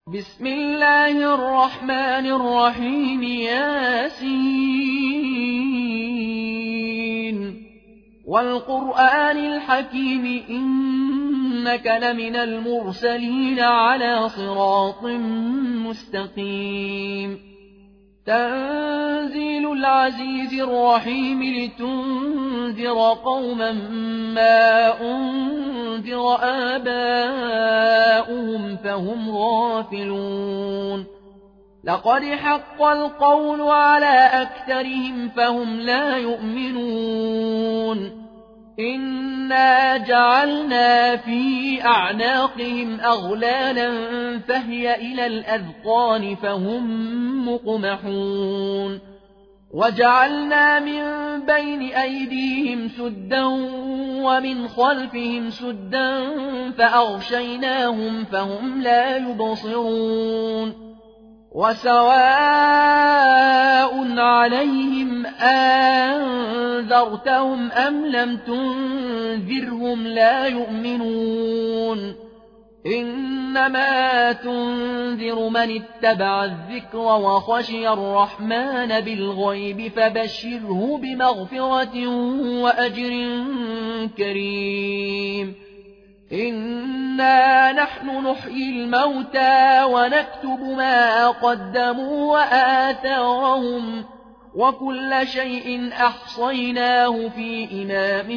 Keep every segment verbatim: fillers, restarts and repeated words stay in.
بسم الله الرحمن الرحيم ياسين والقرآن الحكيم إنك لمن المرسلين على صراط مستقيم تنزيل العزيز الرحيم لتنذر قوما ما أنذر آباؤهم فهم غافلون لقد حق القول على أكثرهم فهم لا يؤمنون إنا جعلنا في أعناقهم أغلالا فهي إلى الأذقان فهم مقمحون وجعلنا من بين أيديهم سدا ومن خلفهم سدا فأغشيناهم فهم لا يبصرون وسواء عليهم أنذرتهم أم لم تنذرهم لا يؤمنون إنما تنذر من اتبع الذكر وخشي الرحمن بالغيب فبشره بمغفرة وأجر كريم إنا نحن نحيي الموتى ونكتب ما قدموا وآثارهم وكل شيء أحصيناه في إمام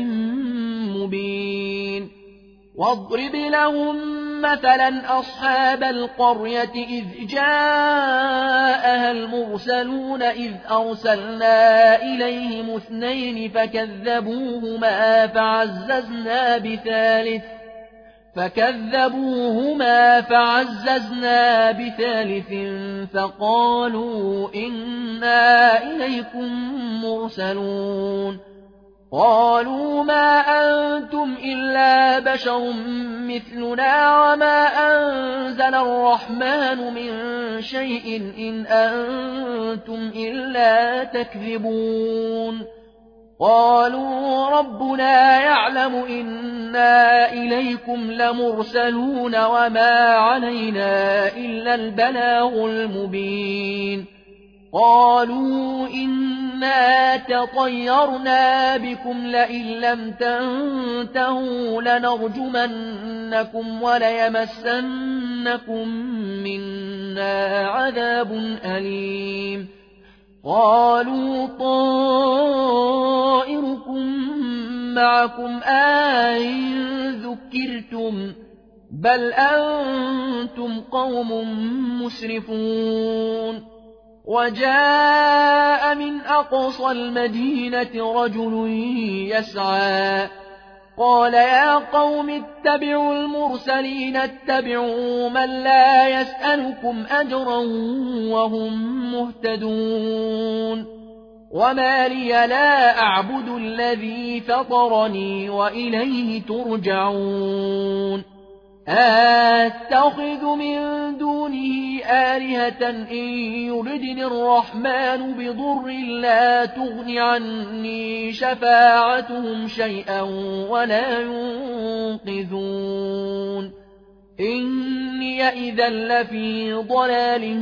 مبين واضرب لهم مثلا أصحاب القرية إذ جاءها المرسلون إذ أرسلنا إليهم اثنين فكذبوهما فعززنا بثالث فكذبوهما فعززنا بثالث فقالوا إنا إليكم مرسلون قالوا ما أنتم إلا بشر مثلنا وما أنزل الرحمن من شيء إن أنتم إلا تكذبون قالوا ربنا يعلم إنا إليكم لمرسلون وما علينا إلا البلاغ المبين قالوا إنا تطيرنا بكم لئن لم تنتهوا لنرجمنكم وليمسنكم منا عذاب أليم قالوا طائركم معكم أئن ذكرتم بل أنتم قوم مسرفون وجاء من أقصى المدينة رجل يسعى قال يا قوم اتبعوا المرسلين اتبعوا من لا يسألكم أجرا وهم مهتدون وما لي لا أعبد الذي فطرني وإليه ترجعون أتخذ من دونه آلهة إن يردني الرحمن بضر لا تغن عني شفاعتهم شيئا ولا ينقذون إني إذا لفي ضلال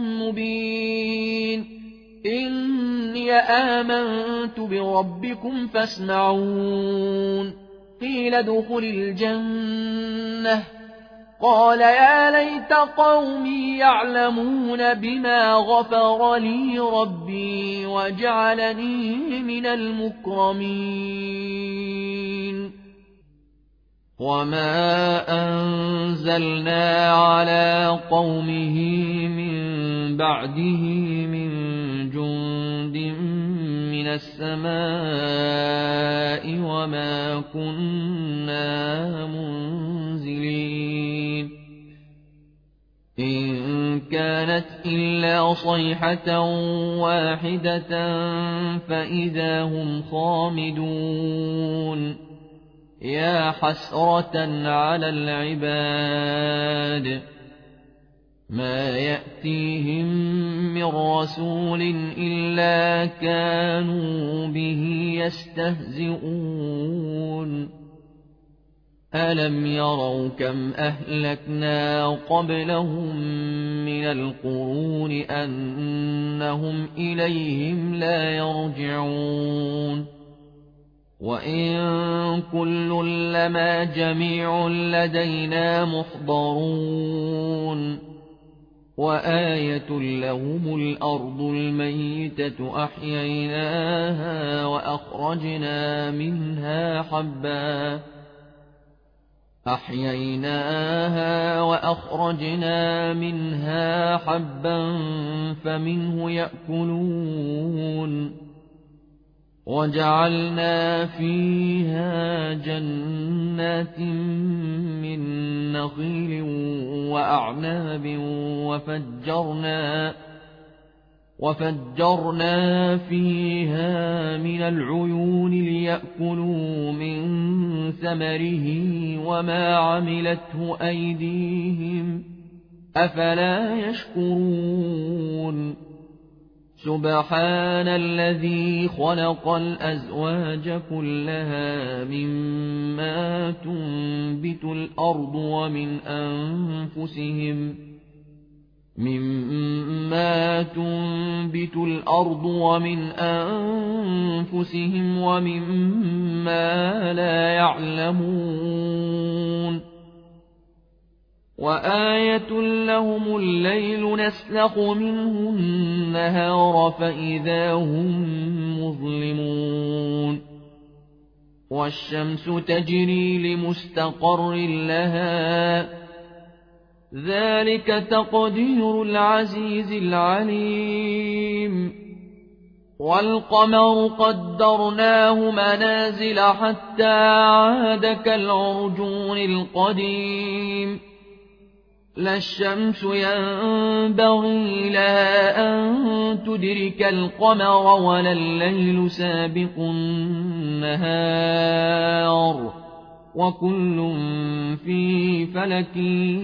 مبين إني آمنت بربكم فاسمعون قيل ادخل الجنة قال يا ليت قومي يعلمون بما غفر لي ربي وجعلني من المكرمين وما أنزلنا على قومه من بعده من جند من السماء وما كنا منزلين إن كانت إلا صيحة واحدة فإذا هم خامدون يا حسرة على العباد ما يأتيهم من رسول إلا كانوا به يستهزئون ألم يروا كم أهلكنا قبلهم من القرون أنهم إليهم لا يرجعون وإن كل لما جميع لدينا محضرون وآية لهم الأرض الميتة أحييناها وأخرجنا منها حبا أحييناها وأخرجنا منها حبا فمنه يأكلون وجعلنا فيها جنات من نخيل وأعناب وفجرنا وفجرنا فيها من العيون ليأكلوا من ثمره وما عملته أيديهم أفلا يشكرون سبحان الذي خلق الأزواج كلها مما تنبت الأرض ومن أنفسهم مما تنبت الأرض ومن أنفسهم ومما لا يعلمون وآية لهم الليل نسلخ منه النهار فإذا هم مظلمون والشمس تجري لمستقر لها ذلك تقدير العزيز العليم والقمر قدرناه منازل حتى عاد كالعرجون القديم لا الشمس ينبغي لها أن تدرك القمر ولا الليل سابق النهار وكل في فلك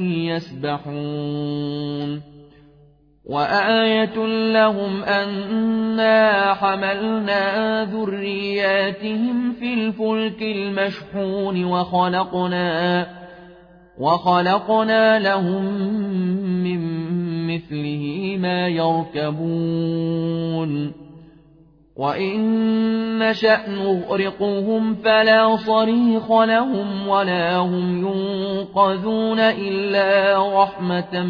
يسبحون وآية لهم أنا حملنا ذرياتهم في الفلك المشحون وخلقنا وخلقنا لهم من مثله ما يركبون وإن نشأ نغرقهم فلا صريخ لهم ولا هم ينقذون إلا رحمة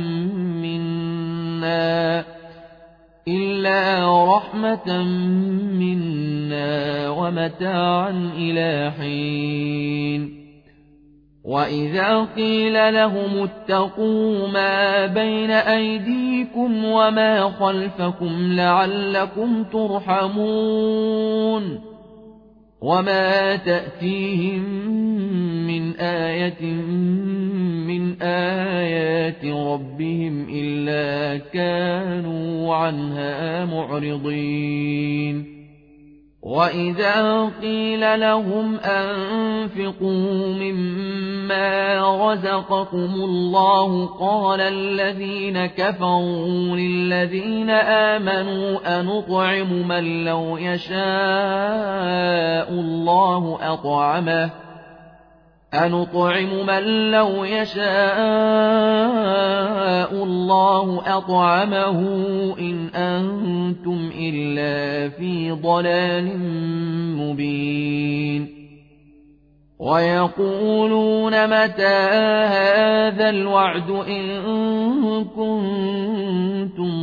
منا إلا رحمة منا ومتاعا إلى حين وإذا قيل لهم اتقوا ما بين أيديكم وما خلفكم لعلكم ترحمون وما تأتيهم من آية من آيات ربهم إلا كانوا عنها معرضين وإذا قيل لهم أنفقوا مما رزقكم الله قال الذين كفروا للذين آمنوا أنطعم من لو يشاء الله أطعمه أنطعم من لو يشاء الله أطعمه إن أنتم إلا في ضلال مبين ويقولون متى هذا الوعد إن كنتم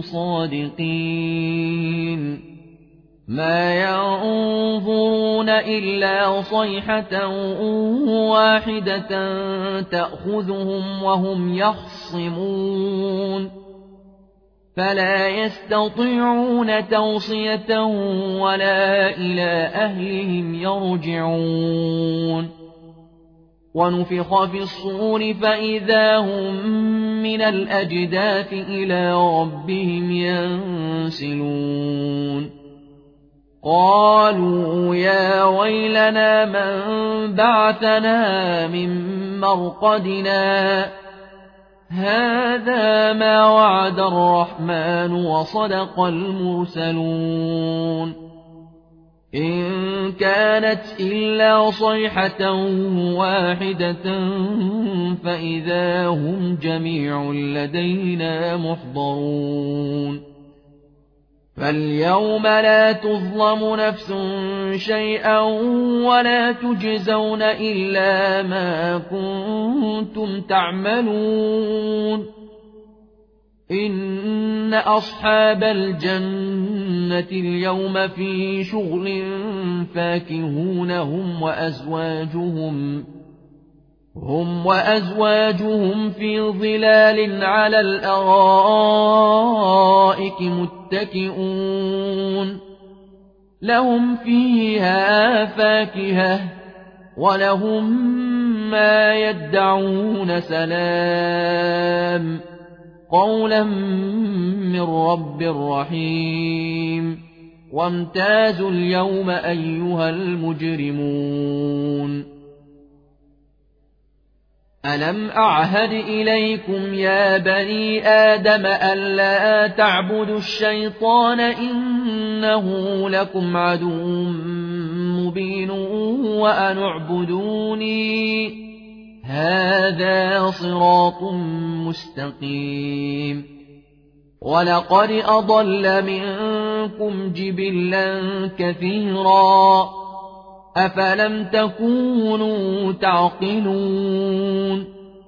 صادقين ما ينظرون إلا صيحة واحدة تأخذهم وهم يخصمون فلا يستطيعون توصية ولا إلى أهلهم يرجعون ونفخ في الصور فإذا هم من الأجداث إلى ربهم ينسلون قالوا يا ويلنا من بعثنا من مرقدنا هذا ما وعد الرحمن وصدق المرسلون إن كانت إلا صيحة واحدة فإذا هم جميع لدينا محضرون فاليوم لا تظلم نفس شيئا ولا تجزون إلا ما كنتم تعملون إن أصحاب الجنة اليوم في شغل فاكهون هم وأزواجهم هم وأزواجهم في ظلال على الأرائك متكئون لهم فيها فاكهة ولهم ما يدعون سلام قولا من رب رحيم وامتازوا اليوم أيها المجرمون ألم أعهد إليكم يا بني آدم ألا تعبدوا الشيطان إنه لكم عدو مبين وأن اعبدوني هذا صراط مستقيم ولقد أضل منكم جبلا كثيرا أفلم تكونوا تعقلون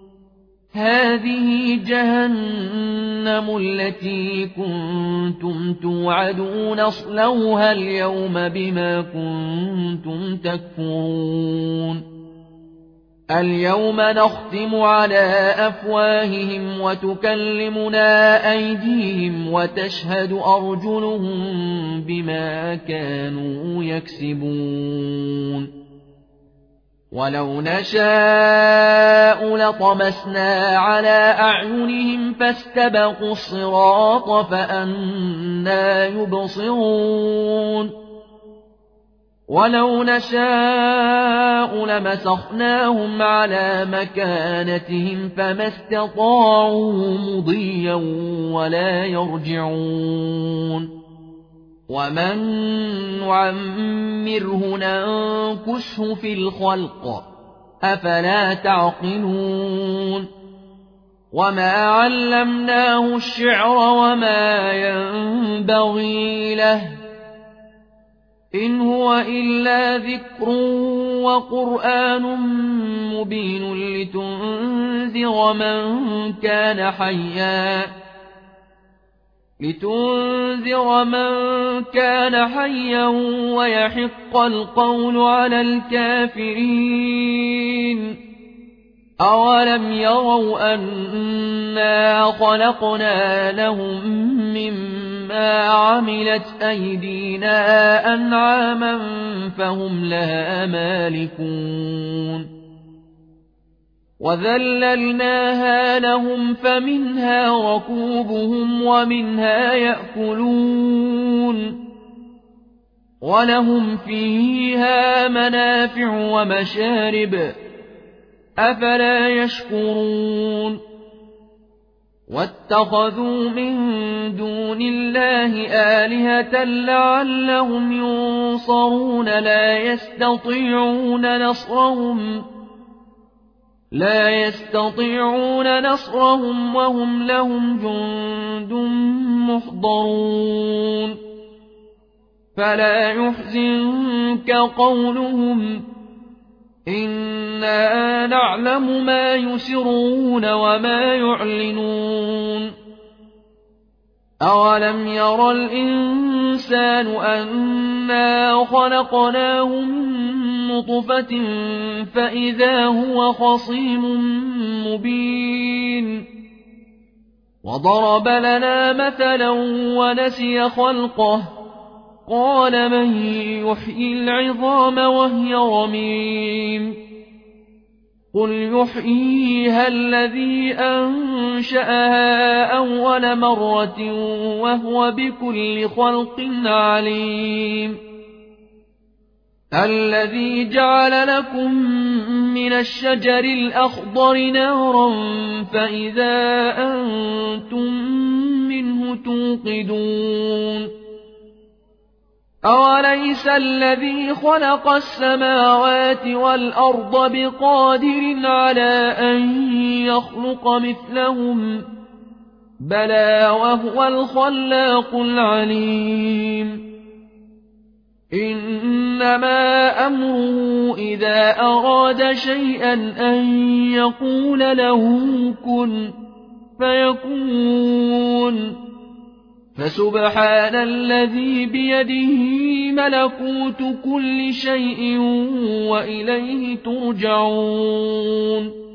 هذه جهنم التي كنتم توعدون اصلوها اليوم بما كنتم تكفرون اليوم نختم على أفواههم وتكلمنا أيديهم وتشهد أرجلهم بما كانوا يكسبون ولو نشاء لطمسنا على أعينهم فاستبقوا الصراط فأنى يبصرون ولو نشاء لمسخناهم على مكانتهم فما استطاعوا مضيا ولا يرجعون ومن نعمره ننكسه في الخلق أفلا تعقلون وما علمناه الشعر وما ينبغي له إن هو إلا ذكر وقرآن مبين لتنذر من كان حيا لتنذر من كان حيا ويحق القول على الكافرين أولم يروا أنا خلقنا لهم مما عملت أيدينا أنعاما فهم لها مالكون وذللناها لهم فمنها ركوبهم ومنها يأكلون ولهم فيها منافع ومشارب أفلا يشكرون واتخذوا من دون الله آلهة لعلهم ينصرون لا يستطيعون نصرهم لا يستطيعون نصرهم وهم لهم جند محضرون فلا يحزنك قولهم إنا نعلم ما يسرون وما يعلنون أولم ير الإنسان أنا خلقناه من نطفة فإذا هو خصيم مبين وضرب لنا مثلا ونسي خلقه قال من يحيي العظام وهي رميم قل يحييها الذي أنشأها أول مرة وهو بكل خلق عليم الذي جعل لكم من الشجر الأخضر نارا فإذا أنتم منه توقدون أوليس الذي خلق السماوات والأرض بقادر على أن يخلق مثلهم بلى وهو الخلاق العليم إنما أمره إذا أراد شيئا أن يقول له كن فيكون فسبحان الذي بيده ملكوت كل شيء وإليه ترجعون